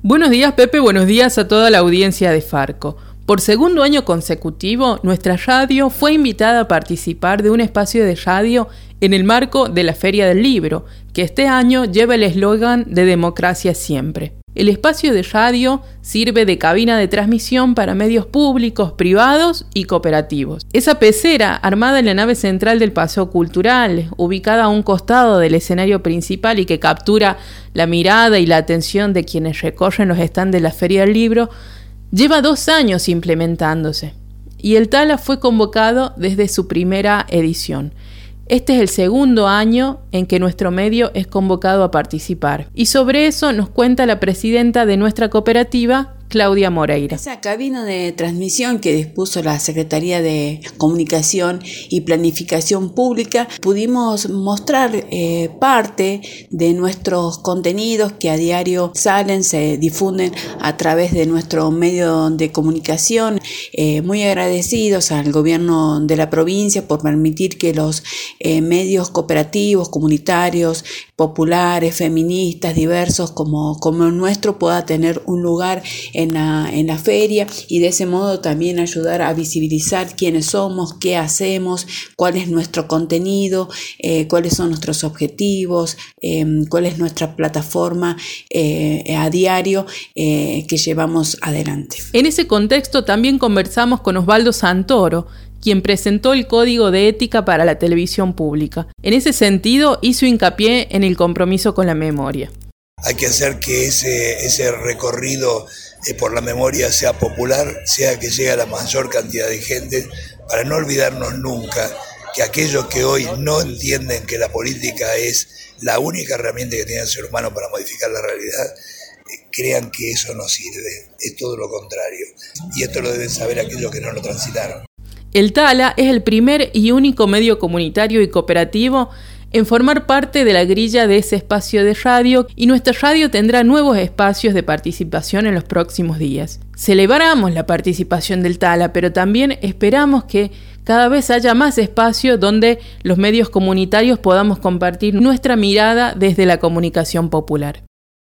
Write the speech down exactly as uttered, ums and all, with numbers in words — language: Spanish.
Buenos días, Pepe, buenos días a toda la audiencia de Farco. Por segundo año consecutivo, nuestra radio fue invitada a participar de un espacio de radio en el marco de la Feria del Libro, que este año lleva el eslogan de Democracia Siempre. El espacio de radio sirve de cabina de transmisión para medios públicos, privados y cooperativos. Esa pecera, armada en la nave central del Paseo Cultural, ubicada a un costado del escenario principal y que captura la mirada y la atención de quienes recorren los stands de la Feria del Libro, lleva dos años implementándose, y el Tala fue convocado desde su primera edición. Este es el segundo año en que nuestro medio es convocado a participar. Y sobre eso nos cuenta la presidenta de nuestra cooperativa, Claudia Moreira. Esa cabina de transmisión que dispuso la Secretaría de Comunicación y Planificación Pública, pudimos mostrar eh, parte de nuestros contenidos que a diario salen, se difunden a través de nuestro medio de comunicación. Eh, muy agradecidos al gobierno de la provincia por permitir que los eh, medios cooperativos, comunitarios, populares, feministas, diversos como, como el nuestro pueda tener un lugar en la, en la feria, y de ese modo también ayudar a visibilizar quiénes somos, qué hacemos, cuál es nuestro contenido, eh, cuáles son nuestros objetivos, eh, cuál es nuestra plataforma eh, a diario eh, que llevamos adelante. En ese contexto también conversamos con Osvaldo Santoro, quien presentó el Código de Ética para la Televisión Pública. En ese sentido, hizo hincapié en el compromiso con la memoria. Hay que hacer que ese, ese recorrido eh, por la memoria sea popular, sea que llegue a la mayor cantidad de gente, para no olvidarnos nunca que aquellos que hoy no entienden que la política es la única herramienta que tiene el ser humano para modificar la realidad, eh, crean que eso no sirve, es todo lo contrario. Y esto lo deben saber aquellos que no lo transitaron. El Tala es el primer y único medio comunitario y cooperativo en formar parte de la grilla de ese espacio de radio, y nuestra radio tendrá nuevos espacios de participación en los próximos días. Celebramos la participación del Tala, pero también esperamos que cada vez haya más espacio donde los medios comunitarios podamos compartir nuestra mirada desde la comunicación popular.